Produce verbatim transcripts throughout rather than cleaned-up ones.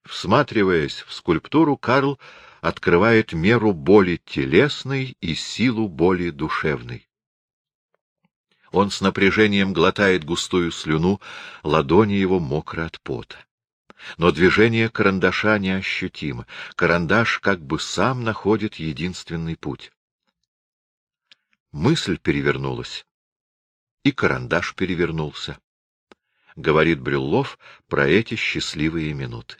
Всматриваясь в скульптуру, Карл открывает меру боли телесной и силу боли душевной. Он с напряжением глотает густую слюну, ладони его мокры от пота. Но движение карандаша неощутимо. Карандаш как бы сам находит единственный путь. Мысль перевернулась, и карандаш перевернулся. Говорит Брюллов про эти счастливые минуты.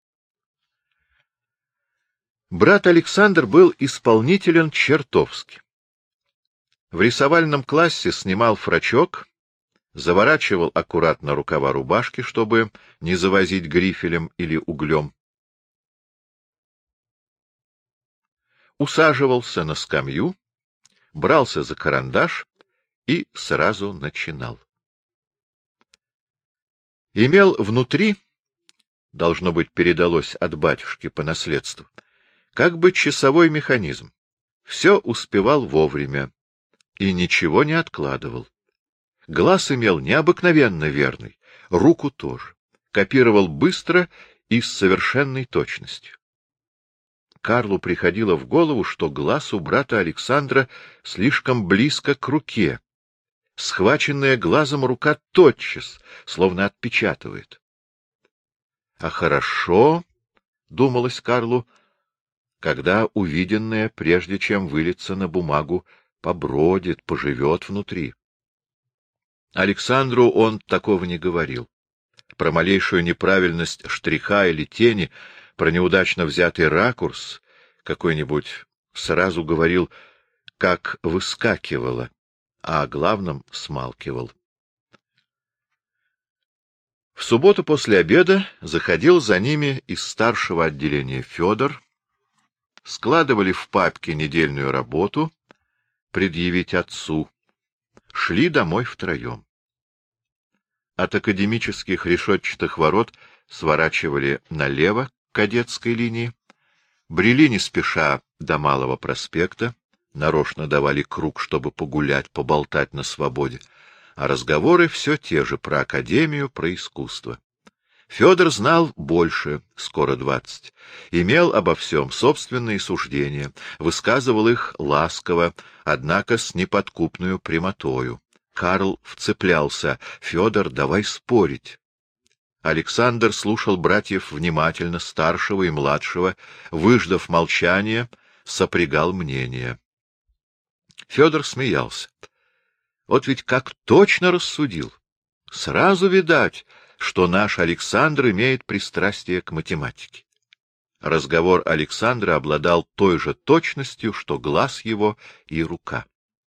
Брат Александр был исполнителен чертовски. В рисовальном классе снимал фрачок, заворачивал аккуратно рукава рубашки, чтобы не завозить грифелем или углем. Усаживался на скамью, брался за карандаш и сразу начинал. Имел внутри, должно быть, передалось от батюшки по наследству, как бы часовой механизм. Все успевал вовремя и ничего не откладывал. Глаз имел необыкновенно верный, руку тоже. Копировал быстро и с совершенной точностью. Карлу приходило в голову, что глаз у брата Александра слишком близко к руке. Схваченная глазом рука тотчас, словно отпечатывает. А хорошо, — думалось Карлу, — когда увиденное, прежде чем вылиться на бумагу, побродит, поживет внутри. Александру он такого не говорил. Про малейшую неправильность штриха или тени, про неудачно взятый ракурс какой-нибудь сразу говорил, как выскакивало, а о главном смалкивал. В субботу после обеда заходил за ними из старшего отделения Федор, складывали в папке недельную работу, предъявить отцу, шли домой втроем. От академических решетчатых ворот сворачивали налево к кадетской линии, брели не спеша до Малого проспекта, нарочно давали круг, чтобы погулять, поболтать на свободе, а разговоры все те же про академию, про искусство. Федор знал больше, скоро двадцать, имел обо всем собственные суждения, высказывал их ласково, однако с неподкупную прямотою. Карл вцеплялся: «Федор, давай спорить». Александр слушал братьев внимательно, старшего и младшего, выждав молчание, сопрягал мнение. Федор смеялся. Вот ведь как точно рассудил. Сразу видать, что наш Александр имеет пристрастие к математике. Разговор Александра обладал той же точностью, что глаз его и рука.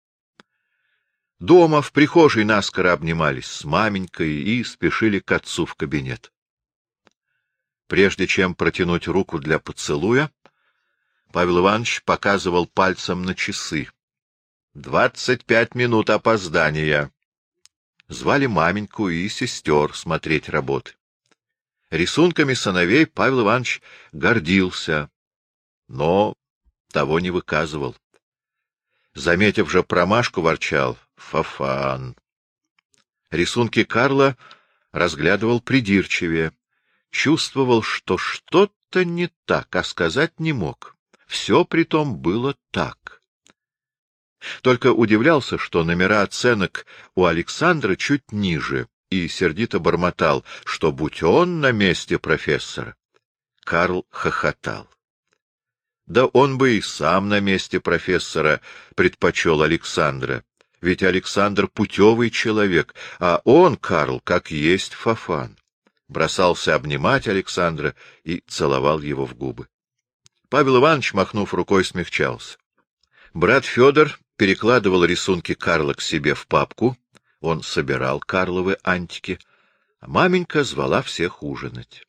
Дома в прихожей наскоро обнимались с маменькой и спешили к отцу в кабинет. Прежде чем протянуть руку для поцелуя, Павел Иванович показывал пальцем на часы. Двадцать пять минут опоздания. Звали маменьку и сестер смотреть работы. Рисунками сыновей Павел Иванович гордился, но того не выказывал. Заметив же промашку, ворчал: «Фафан». Рисунки Карла разглядывал придирчивее, чувствовал, что что-то не так, а сказать не мог. Все притом было так. Только удивлялся, что номера оценок у Александра чуть ниже, и сердито бормотал, что будь он на месте профессора. Карл хохотал. Да он бы и сам на месте профессора предпочел Александра, ведь Александр путевый человек, а он, Карл, как есть фафан. Бросался обнимать Александра и целовал его в губы. Павел Иванович, махнув рукой, смягчался. Брат Федор перекладывал рисунки Карла к себе в папку, он собирал Карловы антики, а маменька звала всех ужинать.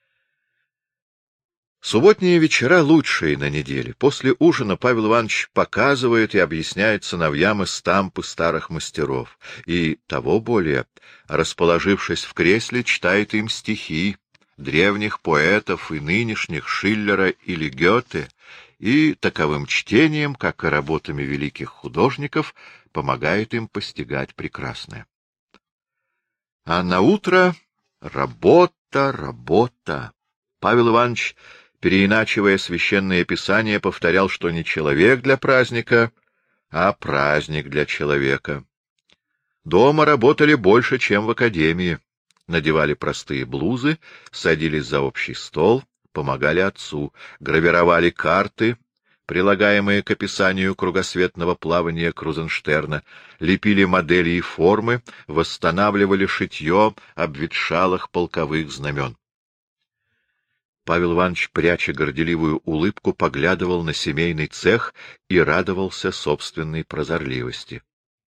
Субботние вечера лучшие на неделе. После ужина Павел Иванович показывает и объясняет сыновьям эстампы старых мастеров, и, того более, расположившись в кресле, читает им стихи древних поэтов и нынешних Шиллера или Гёте, и таковым чтением, как и работами великих художников, помогает им постигать прекрасное. А наутро работа, работа. Павел Иванович, переиначивая священное писание, повторял, что не человек для праздника, а праздник для человека. Дома работали больше, чем в академии. Надевали простые блузы, садились за общий стол, помогали отцу, гравировали карты, прилагаемые к описанию кругосветного плавания Крузенштерна, лепили модели и формы, восстанавливали шитье обветшалых полковых знамен. Павел Иванович, пряча горделивую улыбку, поглядывал на семейный цех и радовался собственной прозорливости.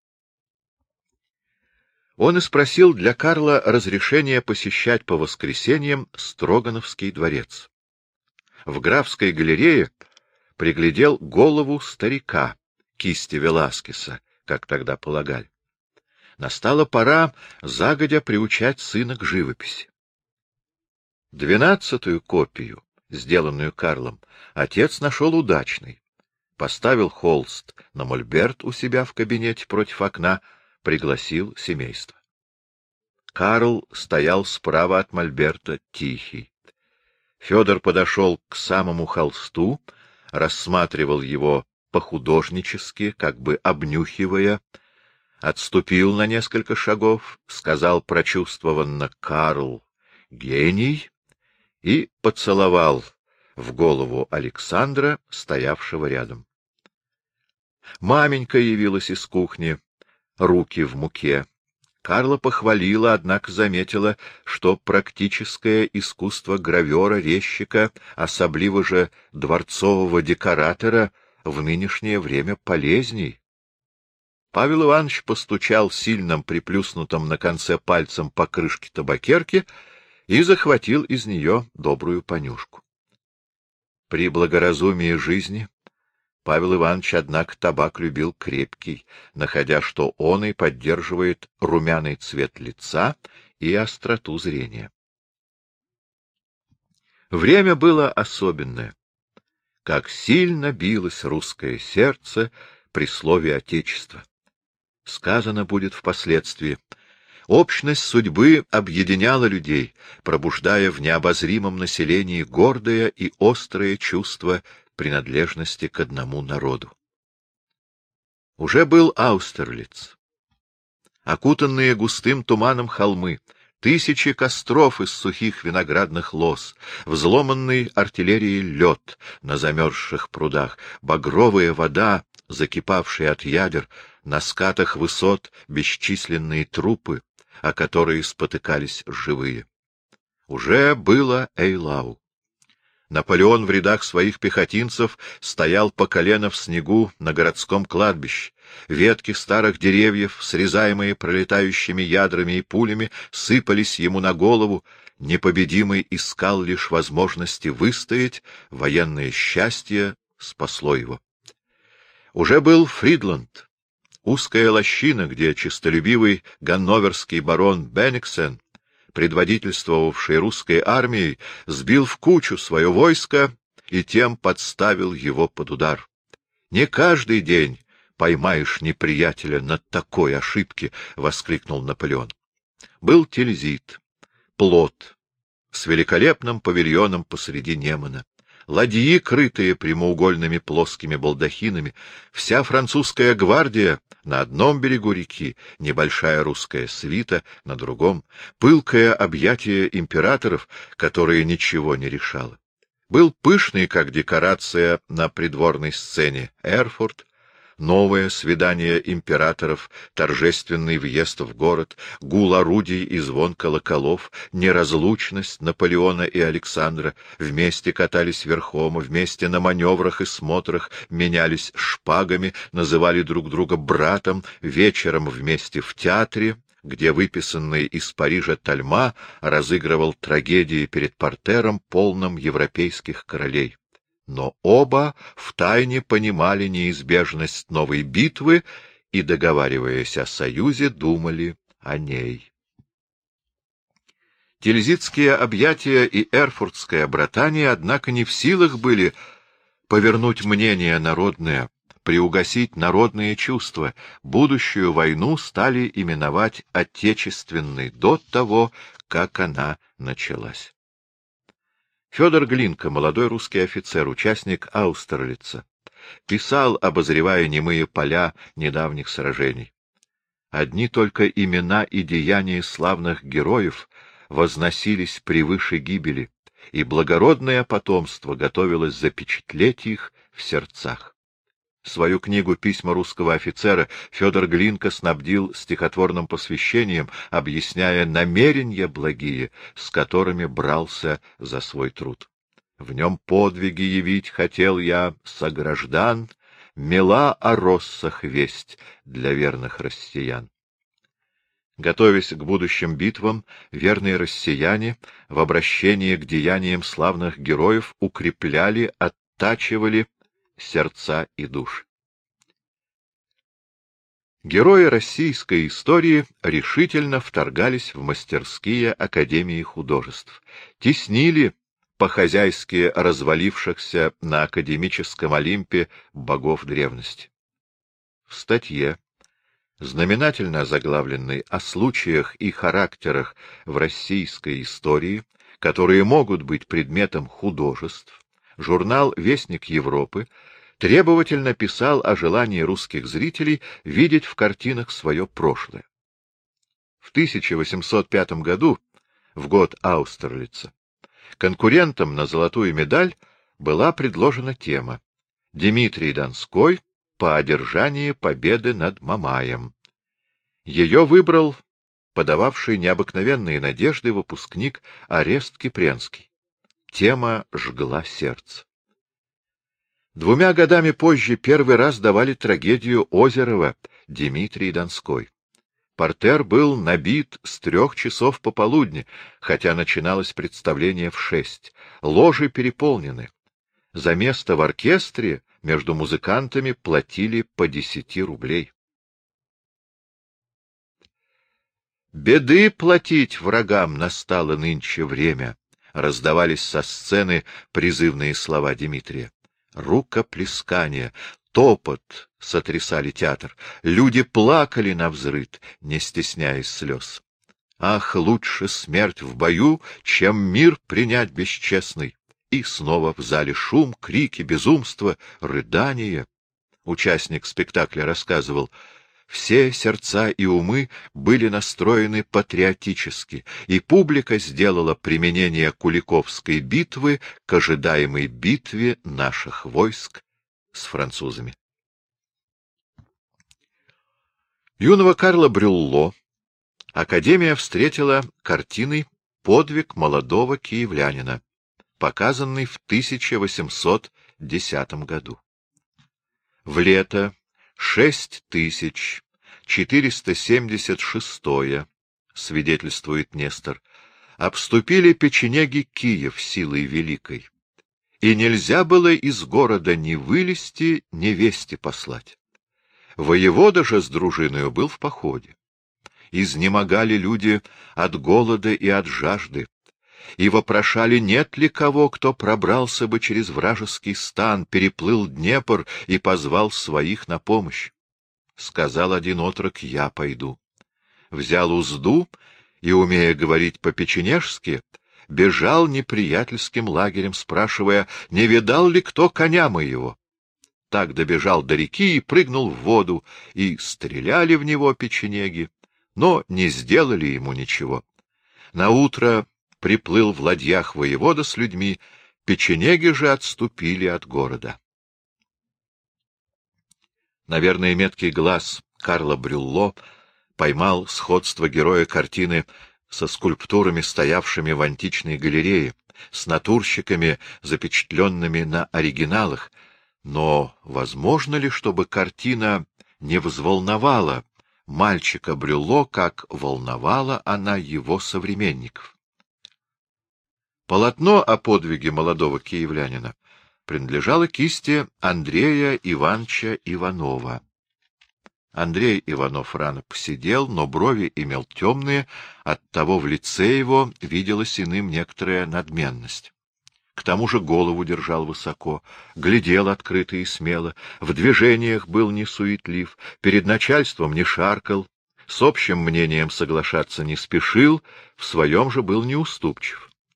Он и спросил для Карла разрешения посещать по воскресеньям Строгановский дворец. В графской галерее приглядел голову старика, кисти Веласкеса, как тогда полагали. Настала пора загодя приучать сына к живописи. Двенадцатую копию, сделанную Карлом, отец нашел удачной. Поставил холст на мольберт у себя в кабинете против окна, пригласил семейство. Карл стоял справа от мольберта, тихий. Федор подошел к самому холсту, рассматривал его по-художнически, как бы обнюхивая, отступил на несколько шагов, сказал прочувствованно: «Карл, гений!» и поцеловал в голову Александра, стоявшего рядом. Маменька явилась из кухни, руки в муке. Карла похвалила, однако заметила, что практическое искусство гравера, резчика, особливо же дворцового декоратора, в нынешнее время полезней. Павел Иванович постучал сильным приплюснутым на конце пальцем по крышке табакерки и захватил из нее добрую понюшку. При благоразумии жизни Павел Иванович, однако, табак любил крепкий, находя, что он и поддерживает румяный цвет лица и остроту зрения. Время было особенное. Как сильно билось русское сердце при слове «Отечество». Сказано будет впоследствии. Общность судьбы объединяла людей, пробуждая в необозримом населении гордое и острое чувство принадлежности к одному народу. Уже был Аустерлиц. Окутанные густым туманом холмы, тысячи костров из сухих виноградных лоз, взломанный артиллерией лед на замерзших прудах, багровая вода, закипавшая от ядер, на скатах высот бесчисленные трупы, о которые спотыкались живые. Уже было Эйлау. Наполеон в рядах своих пехотинцев стоял по колено в снегу на городском кладбище. Ветки старых деревьев, срезаемые пролетающими ядрами и пулями, сыпались ему на голову. Непобедимый искал лишь возможности выстоять, военное счастье спасло его. Уже был Фридланд, узкая лощина, где честолюбивый ганноверский барон Бенниксен, предводительствовавший русской армией, сбил в кучу свое войско и тем подставил его под удар. Не каждый день поймаешь неприятеля на такой ошибке, — воскликнул Наполеон. Был Тильзит, плот с великолепным павильоном посреди Немана, ладьи, крытые прямоугольными плоскими балдахинами, вся французская гвардия на одном берегу реки, небольшая русская свита на другом, пылкое объятие императоров, которое ничего не решало. Был пышный, как декорация на придворной сцене, Эрфурт, новое свидание императоров, торжественный въезд в город, гул орудий и звон колоколов, неразлучность Наполеона и Александра, вместе катались верхом, вместе на маневрах и смотрах, менялись шпагами, называли друг друга братом, вечером вместе в театре, где выписанный из Парижа Тальма разыгрывал трагедии перед партером, полным европейских королей. Но оба втайне понимали неизбежность новой битвы и, договариваясь о союзе, думали о ней. Тильзитские объятия и эрфуртское братание, однако, не в силах были повернуть мнение народное, приугасить народные чувства. Будущую войну стали именовать Отечественной до того, как она началась. Федор Глинка, молодой русский офицер, участник Аустерлица, писал, обозревая немые поля недавних сражений. Одни только имена и деяния славных героев возносились превыше гибели, и благородное потомство готовилось запечатлеть их в сердцах. Свою книгу «Письма русского офицера» Федор Глинка снабдил стихотворным посвящением, объясняя намерения благие, с которыми брался за свой труд. В нем подвиги явить хотел я сограждан, мила о россах весть для верных россиян. Готовясь к будущим битвам, верные россияне в обращении к деяниям славных героев укрепляли, оттачивали сердца и души. Герои российской истории решительно вторгались в мастерские академии художеств, теснили по-хозяйски развалившихся на академическом Олимпе богов древности. В статье, знаменательно заглавленной «О случаях и характерах в российской истории, которые могут быть предметом художеств», журнал «Вестник Европы» требовательно писал о желании русских зрителей видеть в картинах свое прошлое. В тысяча восемьсот пятом году, в год Аустерлица, конкурентам на золотую медаль была предложена тема «Дмитрий Донской по одержании победы над Мамаем». Ее выбрал подававший необыкновенные надежды выпускник Орест Кипренский. Тема жгла сердце. Двумя годами позже первый раз давали трагедию Озерова «Дмитрий Донской». Портер был набит с трех часов пополудни, хотя начиналось представление в шесть. Ложи переполнены. За место в оркестре между музыкантами платили по десяти рублей. «Беды платить врагам настало нынче время», — раздавались со сцены призывные слова Дмитрия. Рукоплескания, топот сотрясали театр. Люди плакали навзрыд, не стесняясь слез. Ах, лучше смерть в бою, чем мир принять бесчестный. И снова в зале шум, крики, безумство, рыдание. Участник спектакля рассказывал: все сердца и умы были настроены патриотически, и публика сделала применение Куликовской битвы к ожидаемой битве наших войск с французами. Юного Карла Брюлло Академия встретила картиной «Подвиг молодого киевлянина», показанный в тысяча восемьсот десятом году. В лето шесть тысяч четыреста семьдесят шестое, свидетельствует Нестор, обступили печенеги Киев силой великой, и нельзя было из города ни вылезти, ни вести послать. Воевода же с дружиною был в походе. Изнемогали люди от голода и от жажды, и вопрошали, нет ли кого, кто пробрался бы через вражеский стан, переплыл Днепр и позвал своих на помощь. Сказал один отрок: я пойду. Взял узду и, умея говорить по-печенежски, бежал неприятельским лагерем, спрашивая, не видал ли кто коня моего. Так добежал до реки и прыгнул в воду, и стреляли в него печенеги, но не сделали ему ничего. Наутро приплыл в ладьях воевода с людьми, печенеги же отступили от города. Наверное, меткий глаз Карла Брюлло поймал сходство героя картины со скульптурами, стоявшими в античной галерее, с натурщиками, запечатленными на оригиналах. Но возможно ли, чтобы картина не взволновала мальчика Брюлло, как волновала она его современников? Полотно о подвиге молодого киевлянина принадлежало кисти Андрея Ивановича Иванова. Андрей Иванов рано поседел, но брови имел темные, оттого в лице его виделась иным некоторая надменность. К тому же голову держал высоко, глядел открыто и смело, в движениях был не суетлив, перед начальством не шаркал, с общим мнением соглашаться не спешил, в своем же был неуступчив.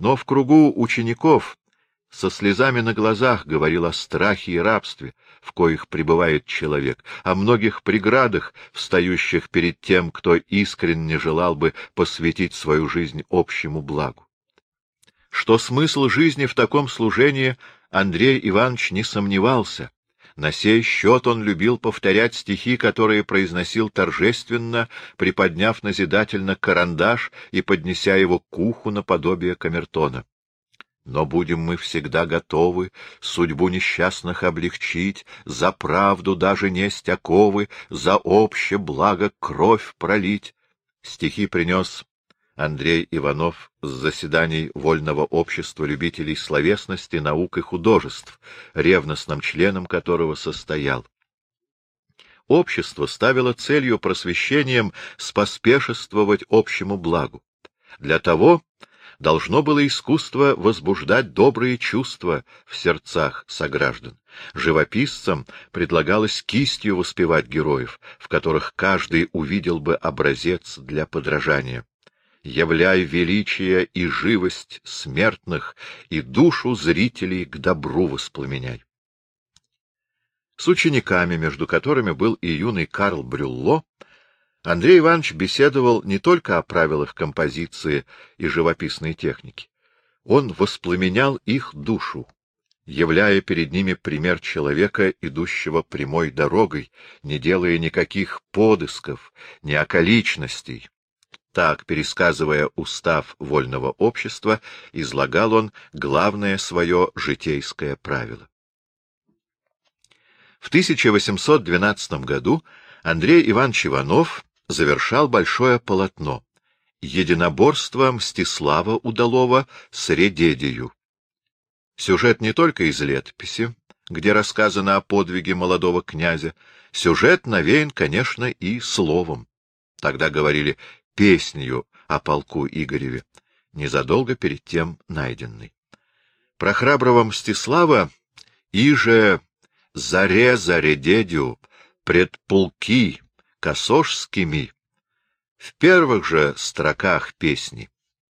Но в кругу учеников со слезами на глазах говорил о страхе и рабстве, в коих пребывает человек, о многих преградах, встающих перед тем, кто искренне желал бы посвятить свою жизнь общему благу. Что смысл жизни в таком служении, Андрей Иванович не сомневался. На сей счет он любил повторять стихи, которые произносил торжественно, приподняв назидательно карандаш и поднеся его к уху наподобие камертона. Но будем мы всегда готовы судьбу несчастных облегчить, за правду даже несть оковы, за обще благо кровь пролить. Стихи принес Андрей Иванов с заседаний Вольного общества любителей словесности, наук и художеств, ревностным членом которого состоял. Общество ставило целью просвещением споспешествовать общему благу. Для того должно было искусство возбуждать добрые чувства в сердцах сограждан. Живописцам предлагалось кистью воспевать героев, в которых каждый увидел бы образец для подражания. Являй величие и живость смертных, и душу зрителей к добру воспламеняй. С учениками, между которыми был и юный Карл Брюлло, Андрей Иванович беседовал не только о правилах композиции и живописной техники. Он воспламенял их душу, являя перед ними пример человека, идущего прямой дорогой, не делая никаких подысков, ни околичностей. Так, пересказывая устав Вольного общества, излагал он главное свое житейское правило. В тысяча восемьсот двенадцатом году Андрей Иванович Иванов завершал большое полотно «Единоборство Мстислава Удалова с Редедию». Сюжет не только из летописи, где рассказано о подвиге молодого князя, сюжет навеян, конечно, и словом. Тогда говорили песнью о полку Игореве, незадолго перед тем найденной. Про храброго Мстислава «Иже заре за Редедию пред полки косожскими» в первых же строках песни.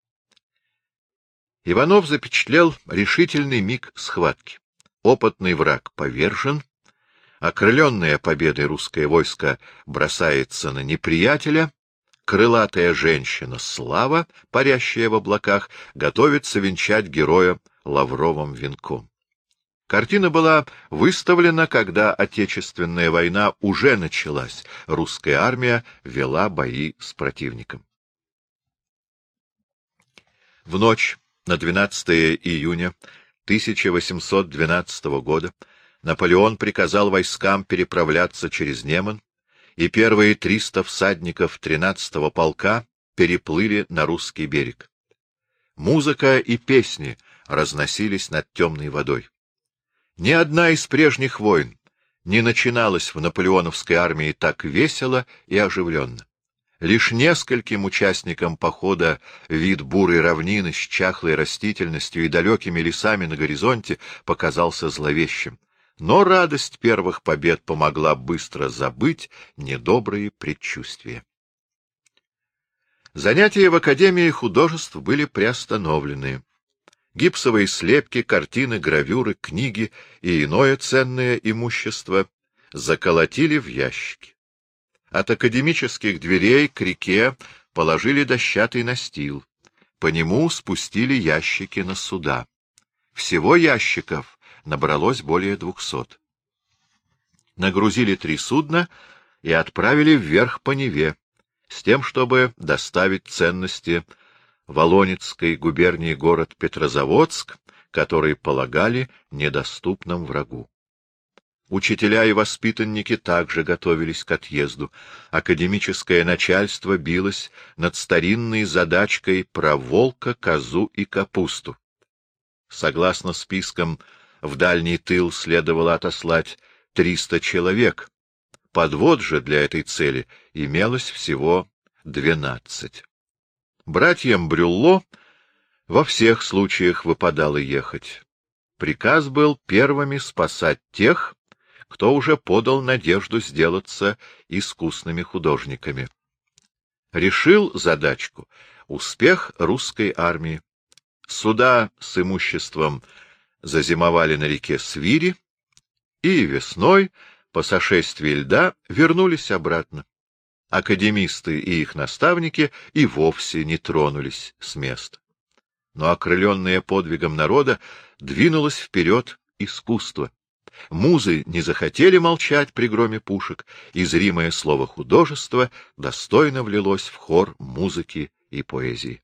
Иванов запечатлел решительный миг схватки. Опытный враг повержен, окрыленное победой русское войско бросается на неприятеля, крылатая женщина Слава, парящая в облаках, готовится венчать героя лавровым венком. Картина была выставлена, когда Отечественная война уже началась, русская армия вела бои с противником. В ночь на двенадцатое июня тысяча восемьсот двенадцатого года Наполеон приказал войскам переправляться через Неман, и первые триста всадников тринадцатого полка переплыли на русский берег. Музыка и песни разносились над темной водой. Ни одна из прежних войн не начиналась в наполеоновской армии так весело и оживленно. Лишь нескольким участникам похода вид бурой равнины с чахлой растительностью и далекими лесами на горизонте показался зловещим. Но радость первых побед помогла быстро забыть недобрые предчувствия. Занятия в Академии художеств были приостановлены. Гипсовые слепки, картины, гравюры, книги и иное ценное имущество заколотили в ящики. От академических дверей к реке положили дощатый настил. По нему спустили ящики на суда. Всего ящиков набралось более двухсот. Нагрузили три судна и отправили вверх по Неве, с тем, чтобы доставить ценности в Волонецкой губернии город Петрозаводск, который полагали недоступным врагу. Учителя и воспитанники также готовились к отъезду. Академическое начальство билось над старинной задачкой про волка, козу и капусту. Согласно спискам, в дальний тыл следовало отослать триста человек. Подвод же для этой цели имелось всего двенадцать. Братьям Брюлло во всех случаях выпадало ехать. Приказ был первыми спасать тех, кто уже подал надежду сделаться искусными художниками. Решил задачку успех русской армии. Суда с имуществом зазимовали на реке Свири и весной, по сошествии льда, вернулись обратно. Академисты и их наставники и вовсе не тронулись с места. Но окрыленное подвигом народа двинулось вперед искусство. Музы не захотели молчать при громе пушек, и зримое слово художества достойно влилось в хор музыки и поэзии.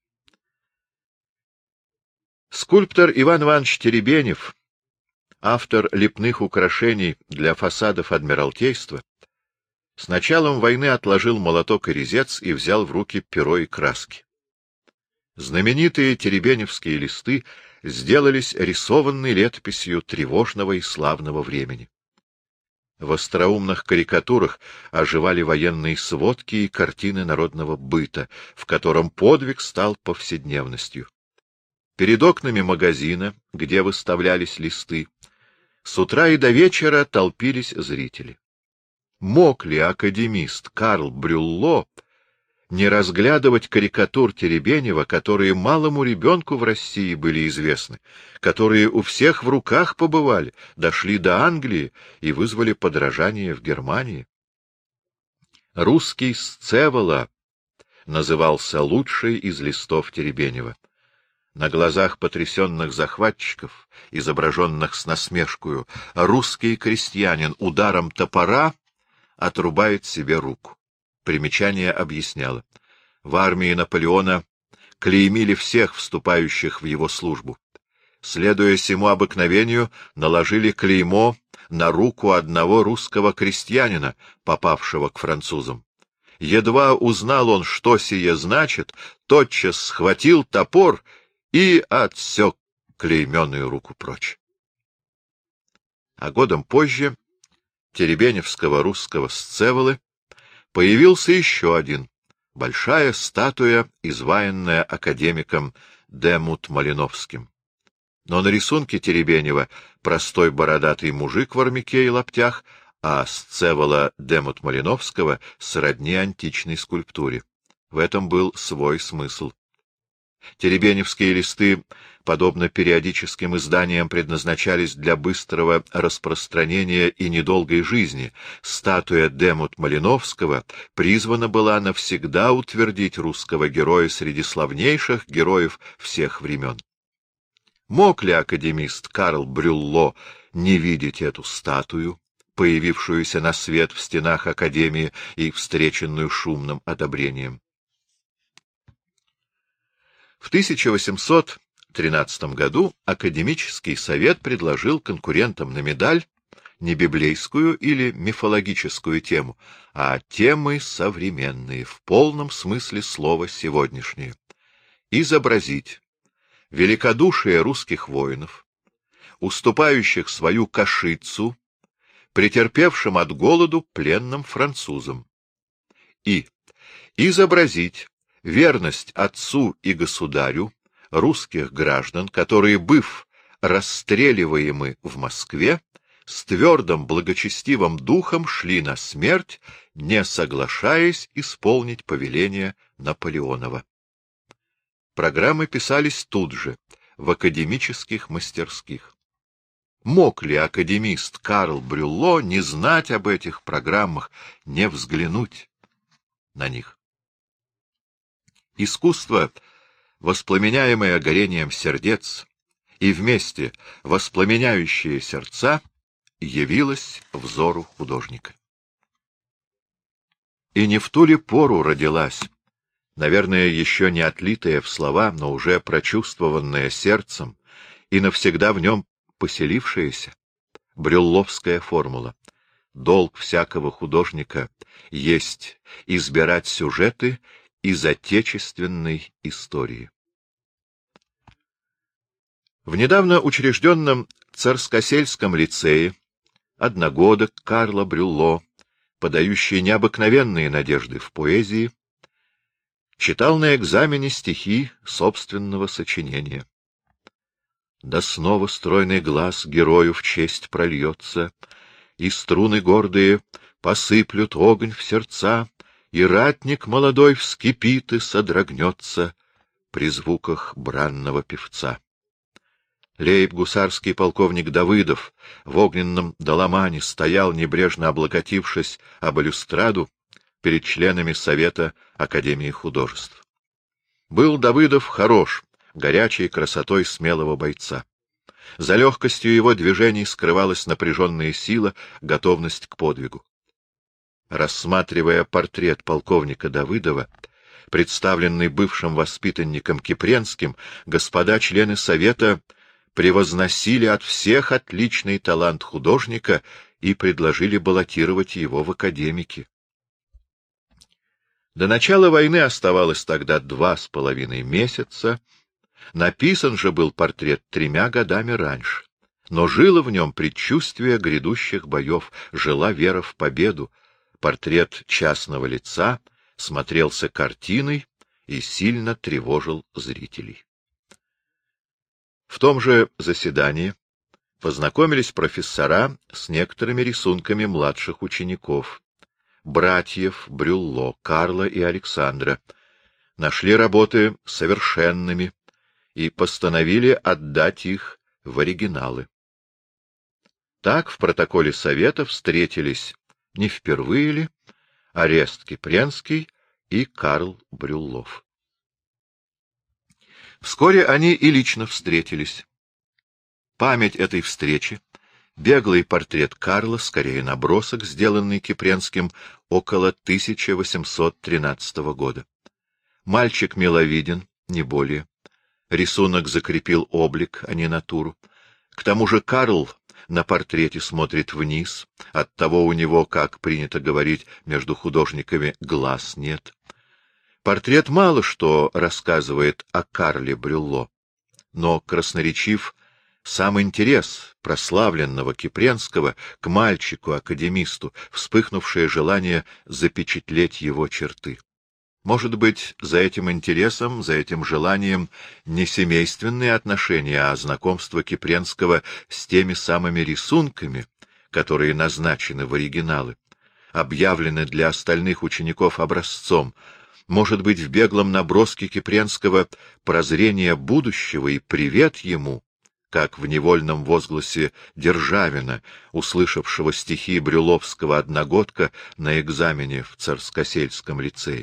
Скульптор Иван Иванович Теребенев, автор лепных украшений для фасадов Адмиралтейства, с началом войны отложил молоток и резец и взял в руки перо и краски. Знаменитые теребеневские листы сделались рисованной летописью тревожного и славного времени. В остроумных карикатурах оживали военные сводки и картины народного быта, в котором подвиг стал повседневностью. Перед окнами магазина, где выставлялись листы, с утра и до вечера толпились зрители. Мог ли академист Карл Брюлло не разглядывать карикатур Теребенева, которые малому ребенку в России были известны, которые у всех в руках побывали, дошли до Англии и вызвали подражание в Германии? «Русский Сцевола» назывался лучший из листов Теребенева. На глазах потрясенных захватчиков, изображенных с насмешкою, русский крестьянин ударом топора отрубает себе руку. Примечание объясняло. В армии Наполеона клеймили всех вступающих в его службу. Следуя сему обыкновению, наложили клеймо на руку одного русского крестьянина, попавшего к французам. Едва узнал он, что сие значит, тотчас схватил топор и отсек клейменную руку прочь. А годом позже теребеневского русского Сцеволы появился еще один — большая статуя, изваянная академиком Демут Малиновским. Но на рисунке Теребенева простой бородатый мужик в армяке и лаптях, а Сцевола Демут Малиновского сродни античной скульптуре. В этом был свой смысл. Теребеневские листы, подобно периодическим изданиям, предназначались для быстрого распространения и недолгой жизни. Статуя Демут Малиновского призвана была навсегда утвердить русского героя среди славнейших героев всех времен. Мог ли академист Карл Брюлло не видеть эту статую, появившуюся на свет в стенах Академии и встреченную шумным одобрением? В тысяча восемьсот тринадцатом году Академический совет предложил конкурентам на медаль не библейскую или мифологическую тему, а темы современные, в полном смысле слова сегодняшние. Изобразить великодушие русских воинов, уступающих свою кашицу претерпевшим от голоду пленным французам, и изобразить верность отцу и государю русских граждан, которые, быв расстреливаемы в Москве, с твердым благочестивым духом шли на смерть, не соглашаясь исполнить повеление Наполеонова. Программы писались тут же, в академических мастерских. Мог ли академист Карл Брюлло не знать об этих программах, не взглянуть на них? Искусство, воспламеняемое горением сердец и вместе воспламеняющее сердца, явилось взору художника. И не в ту ли пору родилась, наверное, еще не отлитая в слова, но уже прочувствованная сердцем и навсегда в нем поселившаяся брюлловская формула: долг всякого художника есть избирать сюжеты из отечественной истории. В недавно учрежденном Царскосельском лицее одногодок Карла Брюлло, подающий необыкновенные надежды в поэзии, читал на экзамене стихи собственного сочинения. Да снова стройный глаз герою в честь прольется, и струны гордые посыплют огонь в сердца, и ратник молодой вскипит и содрогнется, при звуках бранного певца. Лейб-гусарский полковник Давыдов в огненном доломане стоял, небрежно облокотившись об балюстраду, перед членами Совета Академии художеств. Был Давыдов хорош, горячей красотой смелого бойца. За легкостью его движений скрывалась напряженная сила, готовность к подвигу. Рассматривая портрет полковника Давыдова, представленный бывшим воспитанником Кипренским, господа члены Совета превозносили от всех отличный талант художника и предложили баллотировать его в академики. До начала войны оставалось тогда два с половиной месяца. Написан же был портрет тремя годами раньше, но жило в нем предчувствие грядущих боев, жила вера в победу. Портрет частного лица смотрелся картиной и сильно тревожил зрителей. В том же заседании познакомились профессора с некоторыми рисунками младших учеников, братьев Брюлло, Карла и Александра, нашли работы совершенными и постановили отдать их в оригиналы. Так в протоколе Совета встретились не впервые ли Орест Кипренский и Карл Брюллов. Вскоре они и лично встретились. Память этой встречи — беглый портрет Карла, скорее набросок, сделанный Кипренским около тысяча восемьсот тринадцатого года. Мальчик миловиден, не более. Рисунок закрепил облик, а не натуру. К тому же Карл на портрете смотрит вниз, оттого у него, как принято говорить между художниками, глаз нет. Портрет мало что рассказывает о Карле Брюлло, но красноречив сам интерес прославленного Кипренского к мальчику-академисту, вспыхнувшее желание запечатлеть его черты. Может быть, за этим интересом, за этим желанием не семейственные отношения, а знакомство Кипренского с теми самыми рисунками, которые назначены в оригиналы, объявлены для остальных учеников образцом. Может быть, в беглом наброске Кипренского прозрение будущего и привет ему, как в невольном возгласе Державина, услышавшего стихи брюлловского одногодка на экзамене в Царскосельском лицее.